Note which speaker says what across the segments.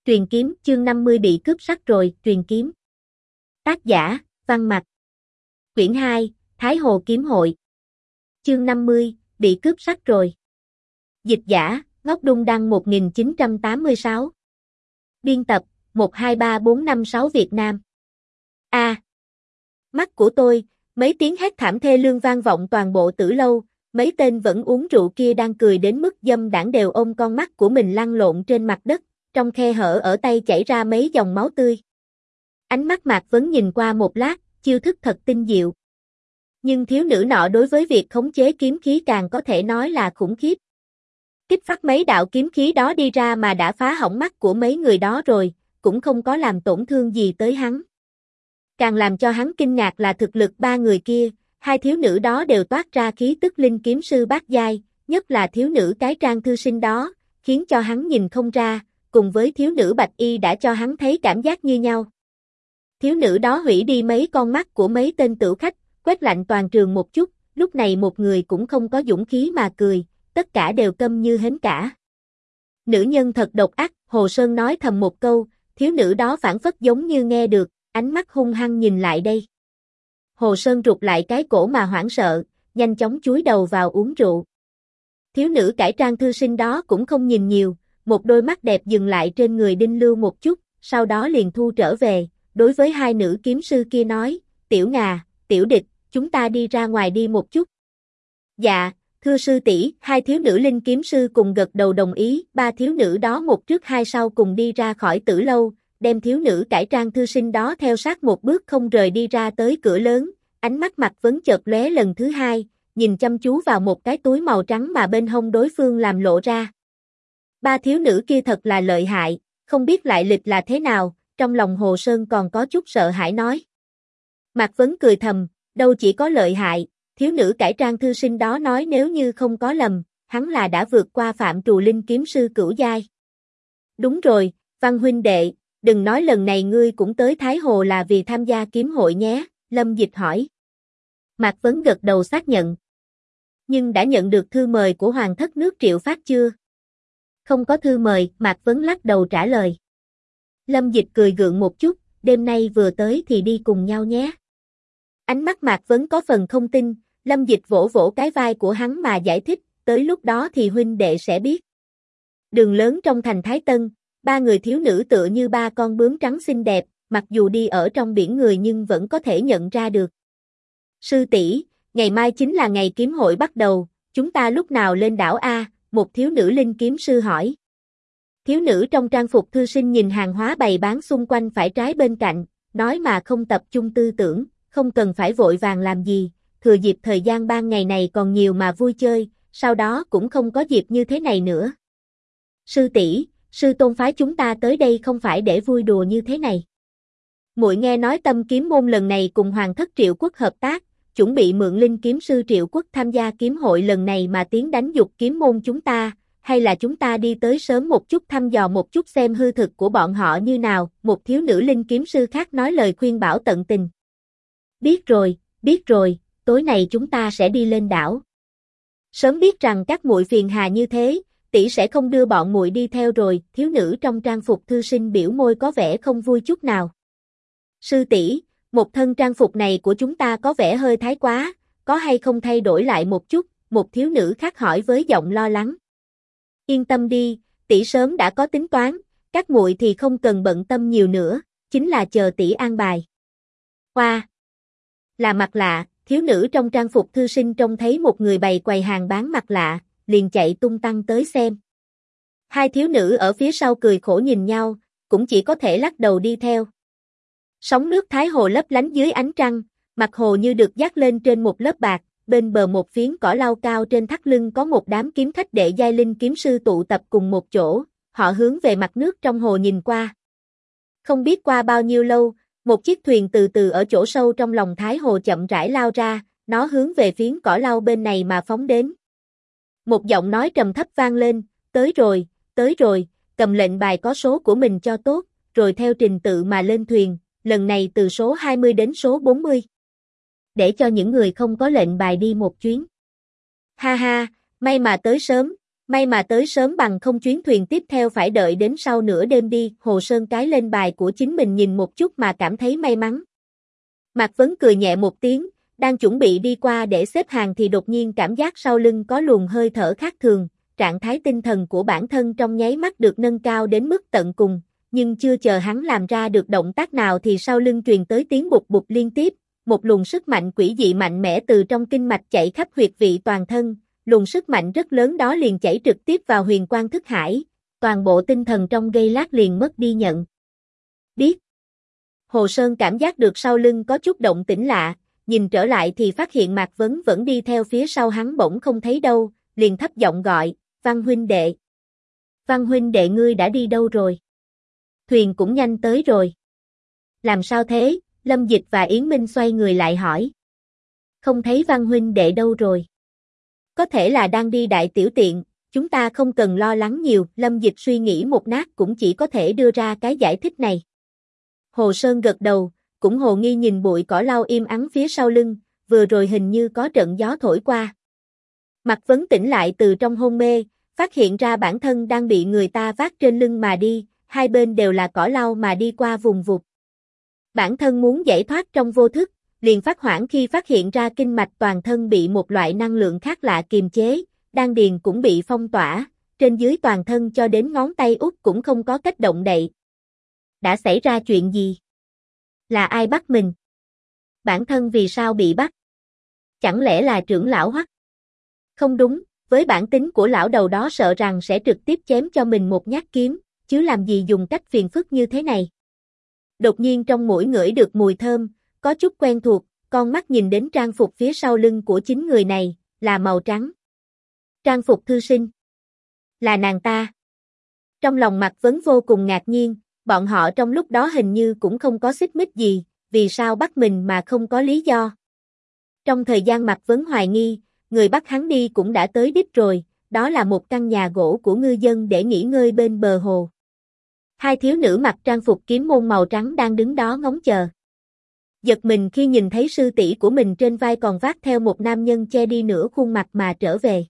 Speaker 1: Truyền kiếm, chương 50 bị cướp sắc rồi, truyền kiếm. Tác giả, Văn Mặc. Quyển 2, Thái Hồ Kiếm Hội. Chương 50, bị cướp sắc rồi. Dịch giả, Ngốc Đung Đăng 1986. Biên tập, 123456 Việt Nam. Mắt của tôi, mấy tiếng hét thảm thê lương vang vọng toàn bộ Tử Lâu, mấy tên vẫn uống rượu kia đang cười đến mức dâm đãng đều ôm con mắt của mình lăn lộn trên mặt đất, trong khe hở ở tay chảy ra mấy dòng máu tươi. Ánh mắt Mạc Vấn nhìn qua một lát, chiêu thức thật tinh diệu. Nhưng thiếu nữ nọ đối với việc khống chế kiếm khí càng có thể nói là khủng khiếp. Kích phát mấy đạo kiếm khí đó đi ra mà đã phá hỏng mắt của mấy người đó rồi, cũng không có làm tổn thương gì tới hắn. Càng làm cho hắn kinh ngạc là thực lực ba người kia, hai thiếu nữ đó đều toát ra khí tức linh kiếm sư bát giai, nhất là thiếu nữ cái trang thư sinh đó, khiến cho hắn nhìn không ra, cùng với thiếu nữ bạch y đã cho hắn thấy cảm giác như nhau. Thiếu nữ đó hủy đi mấy con mắt của mấy tên tửu khách, quét lạnh toàn trường một chút, lúc này một người cũng không có dũng khí mà cười, tất cả đều câm như hến cả. Nữ nhân thật độc ác, Hồ Sơn nói thầm một câu, thiếu nữ đó phảng phất giống như nghe được, ánh mắt hung hăng nhìn lại đây. Hồ Sơn rụt lại cái cổ mà hoảng sợ, nhanh chóng chúi đầu vào uống rượu. Thiếu nữ cải trang thư sinh đó cũng không nhìn nhiều, một đôi mắt đẹp dừng lại trên người Đinh Lưu một chút, sau đó liền thu trở về, đối với hai nữ kiếm sư kia nói, Tiểu Ngà, Tiểu Địch, chúng ta đi ra ngoài đi một chút. Dạ, thưa sư tỷ, hai thiếu nữ linh kiếm sư cùng gật đầu đồng ý, ba thiếu nữ đó một trước hai sau cùng đi ra khỏi Tử Lâu, đem thiếu nữ cải trang thư sinh đó theo sát một bước không rời đi ra tới cửa lớn, ánh mắt Mạc Vấn chợt lóe lần thứ hai, nhìn chăm chú vào một cái túi màu trắng mà bên hông đối phương làm lộ ra. Ba thiếu nữ kia thật là lợi hại, không biết lại lịch là thế nào, trong lòng Hồ Sơn còn có chút sợ hãi nói. Mạc Vấn cười thầm, đâu chỉ có lợi hại, thiếu nữ cải trang thư sinh đó nói nếu như không có lầm, hắn là đã vượt qua phạm trù linh kiếm sư cửu giai. Đúng rồi, Văn huynh đệ, đừng nói lần này ngươi cũng tới Thái Hồ là vì tham gia kiếm hội nhé, Lâm Dịch hỏi. Mạc Vấn gật đầu xác nhận. Nhưng đã nhận được thư mời của Hoàng thất nước Triệu Phát chưa? Không có thư mời, Mạc Vấn lắc đầu trả lời. Lâm Dịch cười gượng một chút, đêm nay vừa tới thì đi cùng nhau nhé. Ánh mắt Mạc Vấn có phần không tin, Lâm Dịch vỗ vỗ cái vai của hắn mà giải thích, tới lúc đó thì huynh đệ sẽ biết. Đường lớn trong thành Thái Tân, ba người thiếu nữ tựa như ba con bướm trắng xinh đẹp, mặc dù đi ở trong biển người nhưng vẫn có thể nhận ra được. Sư tỷ, ngày mai chính là ngày kiếm hội bắt đầu, chúng ta lúc nào lên đảo A? Một thiếu nữ linh kiếm sư hỏi. Thiếu nữ trong trang phục thư sinh nhìn hàng hóa bày bán xung quanh phải trái bên cạnh, nói mà không tập trung tư tưởng, không cần phải vội vàng làm gì, thừa dịp thời gian ban ngày này còn nhiều mà vui chơi, sau đó cũng không có dịp như thế này nữa. Sư tỷ, sư tôn phái chúng ta tới đây không phải để vui đùa như thế này. Muội nghe nói Tâm Kiếm môn lần này cùng Hoàng thất Triệu Quốc hợp tác, chuẩn bị mượn linh kiếm sư Triệu Quốc tham gia kiếm hội lần này mà tiến đánh dục kiếm môn chúng ta, hay là chúng ta đi tới sớm một chút thăm dò một chút xem hư thực của bọn họ như nào, một thiếu nữ linh kiếm sư khác nói lời khuyên bảo tận tình. Biết rồi, tối nay chúng ta sẽ đi lên đảo. Sớm biết rằng các muội phiền hà như thế, tỷ sẽ không đưa bọn muội đi theo rồi, thiếu nữ trong trang phục thư sinh biểu môi có vẻ không vui chút nào. Sư tỷ, một thân trang phục này của chúng ta có vẻ hơi thái quá, có hay không thay đổi lại một chút, một thiếu nữ khác hỏi với giọng lo lắng. Yên tâm đi, tỷ sớm đã có tính toán, các muội thì không cần bận tâm nhiều nữa, chính là chờ tỷ an bài. Hoa! Là mặt lạ, thiếu nữ trong trang phục thư sinh trông thấy một người bày quầy hàng bán mặt lạ, liền chạy tung tăng tới xem. Hai thiếu nữ ở phía sau cười khổ nhìn nhau, cũng chỉ có thể lắc đầu đi theo. Sóng nước Thái Hồ lấp lánh dưới ánh trăng, mặt hồ như được dắt lên trên một lớp bạc, bên bờ một phiến cỏ lau cao trên thắt lưng có một đám kiếm khách đệ giai linh kiếm sư tụ tập cùng một chỗ, họ hướng về mặt nước trong hồ nhìn qua. Không biết qua bao nhiêu lâu, một chiếc thuyền từ từ ở chỗ sâu trong lòng Thái Hồ chậm rãi lao ra, nó hướng về phiến cỏ lau bên này mà phóng đến. Một giọng nói trầm thấp vang lên, tới rồi, cầm lệnh bài có số của mình cho tốt, rồi theo trình tự mà lên thuyền, lần này từ số 20 đến số 40. Để cho những người không có lệnh bài đi một chuyến. Ha ha, may mà tới sớm, May mà tới sớm bằng không chuyến thuyền tiếp theo phải đợi đến sau nửa đêm đi. Hồ Sơn cái lên bài của chính mình nhìn một chút mà cảm thấy may mắn. Mạc Vấn cười nhẹ một tiếng, đang chuẩn bị đi qua để xếp hàng thì đột nhiên cảm giác sau lưng có luồng hơi thở khác thường, trạng thái tinh thần của bản thân trong nháy mắt được nâng cao đến mức tận cùng, nhưng chưa chờ hắn làm ra được động tác nào thì sau lưng truyền tới tiếng bụp bụp liên tiếp, một luồng sức mạnh quỷ dị mạnh mẽ từ trong kinh mạch chạy khắp huyệt vị toàn thân, luồng sức mạnh rất lớn đó liền chảy trực tiếp vào huyền quang thức hải, toàn bộ tinh thần trong giây lát liền mất đi nhận biết. Hồ Sơn cảm giác được sau lưng có chút động tĩnh lạ, nhìn trở lại thì phát hiện Mạc Vấn vẫn đi theo phía sau hắn bỗng không thấy đâu, liền thấp giọng gọi, Văn huynh đệ. Văn huynh đệ ngươi đã đi đâu rồi? Thuyền cũng nhanh tới rồi. Làm sao thế? Lâm Dịch và Yến Minh xoay người lại hỏi. Không thấy Văn huynh đệ đâu rồi? Có thể là đang đi đại tiểu tiện, chúng ta không cần lo lắng nhiều. Lâm Dịch suy nghĩ một lát cũng chỉ có thể đưa ra cái giải thích này. Hồ Sơn gật đầu, cũng hồ nghi nhìn bụi cỏ lau im ắng phía sau lưng, vừa rồi hình như có trận gió thổi qua. Mạc Vấn tỉnh lại từ trong hôn mê, phát hiện ra bản thân đang bị người ta vác trên lưng mà đi, hai bên đều là cỏ lau mà đi qua vùng vụt. Bản thân muốn giải thoát trong vô thức, liền phát hoảng khi phát hiện ra kinh mạch toàn thân bị một loại năng lượng khác lạ kiềm chế, đan điền cũng bị phong tỏa, trên dưới toàn thân cho đến ngón tay út cũng không có cách động đậy. Đã xảy ra chuyện gì? Là ai bắt mình? Bản thân vì sao bị bắt? Chẳng lẽ là trưởng lão Hoắc? Không đúng, với bản tính của lão đầu đó sợ rằng sẽ trực tiếp chém cho mình một nhát kiếm, chứ làm gì dùng cách phiền phức như thế này. Đột nhiên trong mũi ngửi được mùi thơm, có chút quen thuộc, con mắt nhìn đến trang phục phía sau lưng của chính người này, là màu trắng. Trang phục thư sinh. Là nàng ta. Trong lòng Mạc Vấn vô cùng ngạc nhiên, bọn họ trong lúc đó hình như cũng không có xích mích gì, vì sao bắt mình mà không có lý do. Trong thời gian Mạc Vấn hoài nghi, người bắt hắn đi cũng đã tới đích rồi, đó là một căn nhà gỗ của ngư dân để nghỉ ngơi bên bờ hồ. Hai thiếu nữ mặc trang phục kiếm môn màu trắng đang đứng đó ngóng chờ. Giật mình khi nhìn thấy sư tỷ của mình trên vai còn vác theo một nam nhân che đi nửa khuôn mặt mà trở về.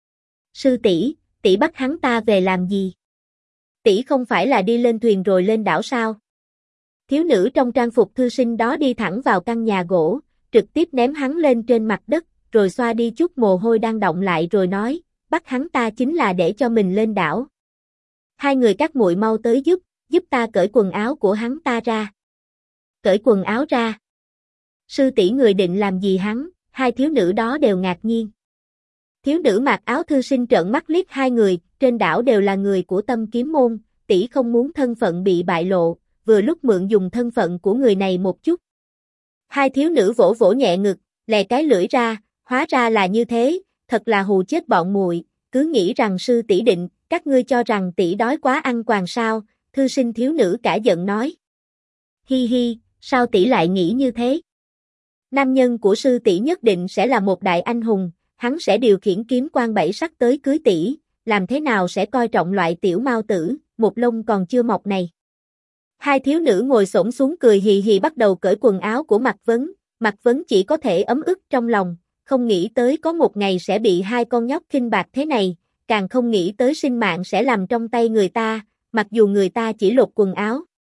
Speaker 1: Sư tỷ, tỷ bắt hắn ta về làm gì? Tỷ không phải là đi lên thuyền rồi lên đảo sao? Thiếu nữ trong trang phục thư sinh đó đi thẳng vào căn nhà gỗ, trực tiếp ném hắn lên trên mặt đất, rồi xoa đi chút mồ hôi đang đọng lại rồi nói, bắt hắn ta chính là để cho mình lên đảo. Hai người các muội mau tới giúp ta cởi quần áo của hắn ta ra. Cởi quần áo ra. Sư tỷ người định làm gì hắn? Hai thiếu nữ đó đều ngạc nhiên. Thiếu nữ mặc áo thư sinh trợn mắt liếc hai người, trên đảo đều là người của Tâm Kiếm môn, tỷ không muốn thân phận bị bại lộ, vừa lúc mượn dùng thân phận của người này một chút. Hai thiếu nữ vỗ vỗ nhẹ ngực, lè cái lưỡi ra, hóa ra là như thế, thật là hù chết bọn muội, cứ nghĩ rằng sư tỷ định, các ngươi cho rằng tỷ đói quá ăn quàng sao? Thư sinh thiếu nữ cả giận nói. Hi hi, sao tỷ lại nghĩ như thế? Nam nhân của sư tỷ nhất định sẽ là một đại anh hùng, hắn sẽ điều khiển kiếm quan bảy sắc tới cưới tỷ, làm thế nào sẽ coi trọng loại tiểu mao tử, một lông còn chưa mọc này. Hai thiếu nữ ngồi xổm xuống cười hì hì bắt đầu cởi quần áo của Mạc Vấn, Mạc Vấn chỉ có thể ấm ức trong lòng, không nghĩ tới có một ngày sẽ bị hai con nhóc khinh bạc thế này, càng không nghĩ tới sinh mạng sẽ nằm trong tay người ta, mặc dù người ta chỉ lột quần áo.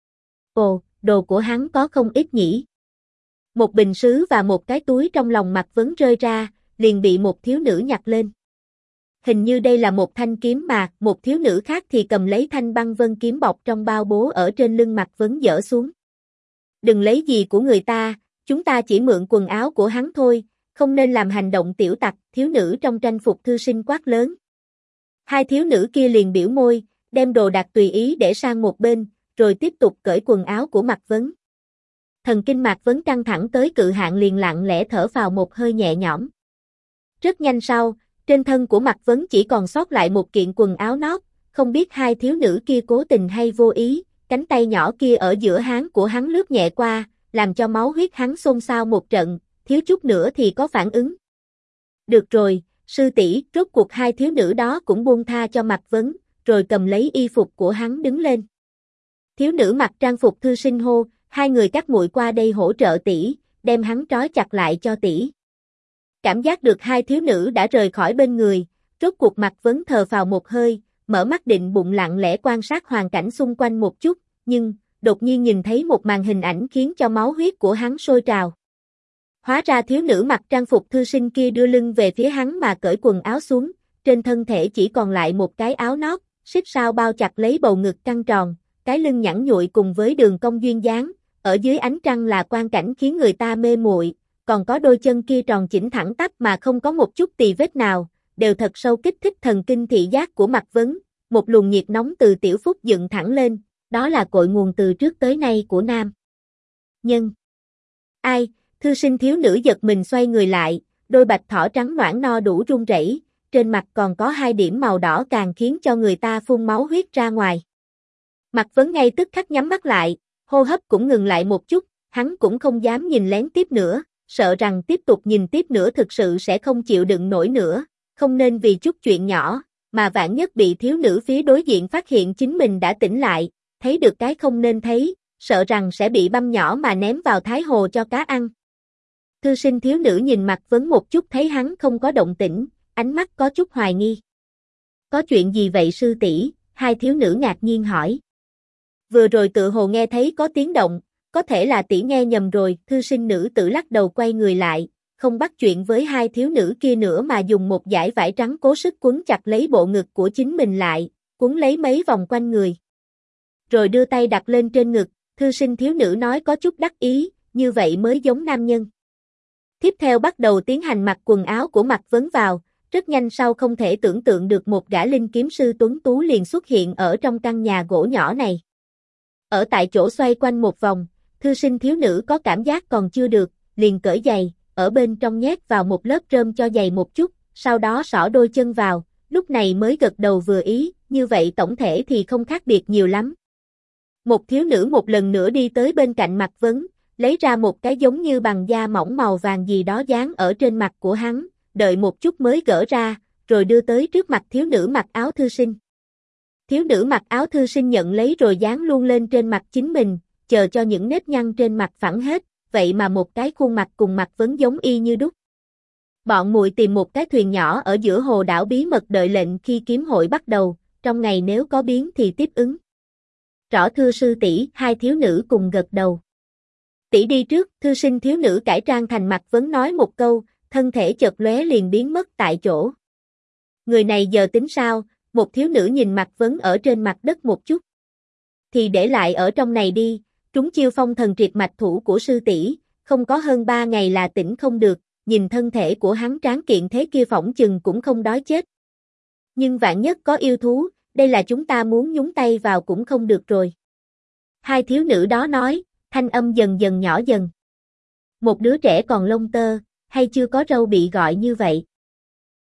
Speaker 1: Ồ, đồ của hắn có không ít nhỉ. Một bình sứ và một cái túi trong lòng Mạc Vấn rơi ra, liền bị một thiếu nữ nhặt lên. Hình như đây là một thanh kiếm mà, một thiếu nữ khác thì cầm lấy thanh băng vân kiếm bọc trong bao bố ở trên lưng Mạc Vấn dỡ xuống. Đừng lấy gì của người ta, chúng ta chỉ mượn quần áo của hắn thôi, không nên làm hành động tiểu tặc, thiếu nữ trong tranh phục thư sinh quát lớn. Hai thiếu nữ kia liền biểu môi, đem đồ đạc tùy ý để sang một bên, rồi tiếp tục cởi quần áo của Mạc Vấn. Thần kinh Mạc Vấn căng thẳng tới cự hạn liền lặng lẽ thở vào một hơi nhẹ nhõm. Rất nhanh sau, trên thân của Mạc Vấn chỉ còn sót lại một kiện quần áo nót, không biết hai thiếu nữ kia cố tình hay vô ý, cánh tay nhỏ kia ở giữa háng của hắn lướt nhẹ qua, làm cho máu huyết hắn xôn xao một trận, thiếu chút nữa thì có phản ứng. Được rồi, sư tỷ, rốt cuộc hai thiếu nữ đó cũng buông tha cho Mạc Vấn, rồi cầm lấy y phục của hắn đứng lên. Thiếu nữ mặc trang phục thư sinh hô, hai người các muội qua đây hỗ trợ tỷ, đem hắn trói chặt lại cho tỷ. Cảm giác được hai thiếu nữ đã rời khỏi bên người, Rốt cuộc Mạc Vấn thờ phào một hơi, mở mắt định bụng lặng lẽ quan sát hoàn cảnh xung quanh một chút, nhưng, đột nhiên nhìn thấy một màn hình ảnh khiến cho máu huyết của hắn sôi trào. Hóa ra thiếu nữ mặc trang phục thư sinh kia đưa lưng về phía hắn mà cởi quần áo xuống, trên thân thể chỉ còn lại một cái áo nót, xích sao bao chặt lấy bầu ngực căng tròn, cái lưng nhẵn nhụi cùng với đường cong duyên dáng, ở dưới ánh trăng là quang cảnh khiến người ta mê muội, còn có đôi chân kia tròn chỉnh thẳng tắp mà không có một chút tì vết nào, đều thật sâu kích thích thần kinh thị giác của Mạc Vấn, một luồng nhiệt nóng từ tiểu phúc dựng thẳng lên, đó là cội nguồn từ trước tới nay của nam nhân. Ai? Thư sinh thiếu nữ giật mình xoay người lại, đôi bạch thỏ trắng nõn no đủ run rẩy, trên mặt còn có 2 điểm màu đỏ càng khiến cho người ta phun máu huyết ra ngoài. Mạc Vấn ngay tức khắc nhắm mắt lại, hô hấp cũng ngừng lại một chút, hắn cũng không dám nhìn lén tiếp nữa, sợ rằng tiếp tục nhìn tiếp nữa thực sự sẽ không chịu đựng nổi nữa, không nên vì chút chuyện nhỏ, mà vạn nhất bị thiếu nữ phía đối diện phát hiện chính mình đã tỉnh lại, thấy được cái không nên thấy, sợ rằng sẽ bị băm nhỏ mà ném vào thái hồ cho cá ăn. Thư sinh thiếu nữ nhìn Mạc Vấn một chút thấy hắn không có động tĩnh, ánh mắt có chút hoài nghi. Có chuyện gì vậy sư tỷ? Hai thiếu nữ ngạc nhiên hỏi. Vừa rồi tự hồ nghe thấy có tiếng động, có thể là tỷ nghe nhầm rồi, thư sinh nữ tử lắc đầu quay người lại, không bắt chuyện với hai thiếu nữ kia nữa mà dùng một dải vải trắng cố sức quấn chặt lấy bộ ngực của chính mình lại, quấn lấy mấy vòng quanh người. Rồi đưa tay đặt lên trên ngực, thư sinh thiếu nữ nói có chút đắc ý, như vậy mới giống nam nhân. Tiếp theo bắt đầu tiến hành mặc quần áo của Mạc Vấn vào, rất nhanh sau không thể tưởng tượng được một gã linh kiếm sư tuấn tú liền xuất hiện ở trong căn nhà gỗ nhỏ này. Ở tại chỗ xoay quanh một vòng, thư sinh thiếu nữ có cảm giác còn chưa được, liền cởi giày, ở bên trong nhét vào một lớp rơm cho giày một chút, sau đó xỏ đôi chân vào, lúc này mới gật đầu vừa ý, như vậy tổng thể thì không khác biệt nhiều lắm. Một thiếu nữ một lần nữa đi tới bên cạnh Mạc Vấn, lấy ra một cái giống như bằng da mỏng màu vàng gì đó dán ở trên mặt của hắn, đợi một chút mới gỡ ra, rồi đưa tới trước mặt thiếu nữ mặc áo thư sinh. Thiếu nữ mặc áo thư sinh nhận lấy rồi dán luôn lên trên mặt chính mình, chờ cho những nếp nhăn trên mặt phẳng hết, vậy mà một cái khuôn mặt cùng Mạc Vấn giống y như đúc. Bọn muội tìm một cái thuyền nhỏ ở giữa hồ đảo bí mật đợi lệnh khi kiếm hội bắt đầu, trong ngày nếu có biến thì tiếp ứng. Rõ thưa sư tỷ, hai thiếu nữ cùng gật đầu. Tỷ đi trước, thư sinh thiếu nữ cải trang thành Mạc Vấn nói một câu, thân thể chợt lóe liền biến mất tại chỗ. Người này giờ tính sao? Một thiếu nữ nhìn Mạc Vấn ở trên mặt đất một chút. Thì để lại ở trong này đi, trúng chiêu phong thần triệt mạch thủ của sư tỷ, không có hơn 3 ngày là tỉnh không được, nhìn thân thể của hắn tráng kiện thế kia phỏng chừng cũng không đói chết. Nhưng vạn nhất có yêu thú, đây là chúng ta muốn nhúng tay vào cũng không được rồi. Hai thiếu nữ đó nói, thanh âm dần dần nhỏ dần. Một đứa trẻ còn lông tơ, hay chưa có râu bị gọi như vậy.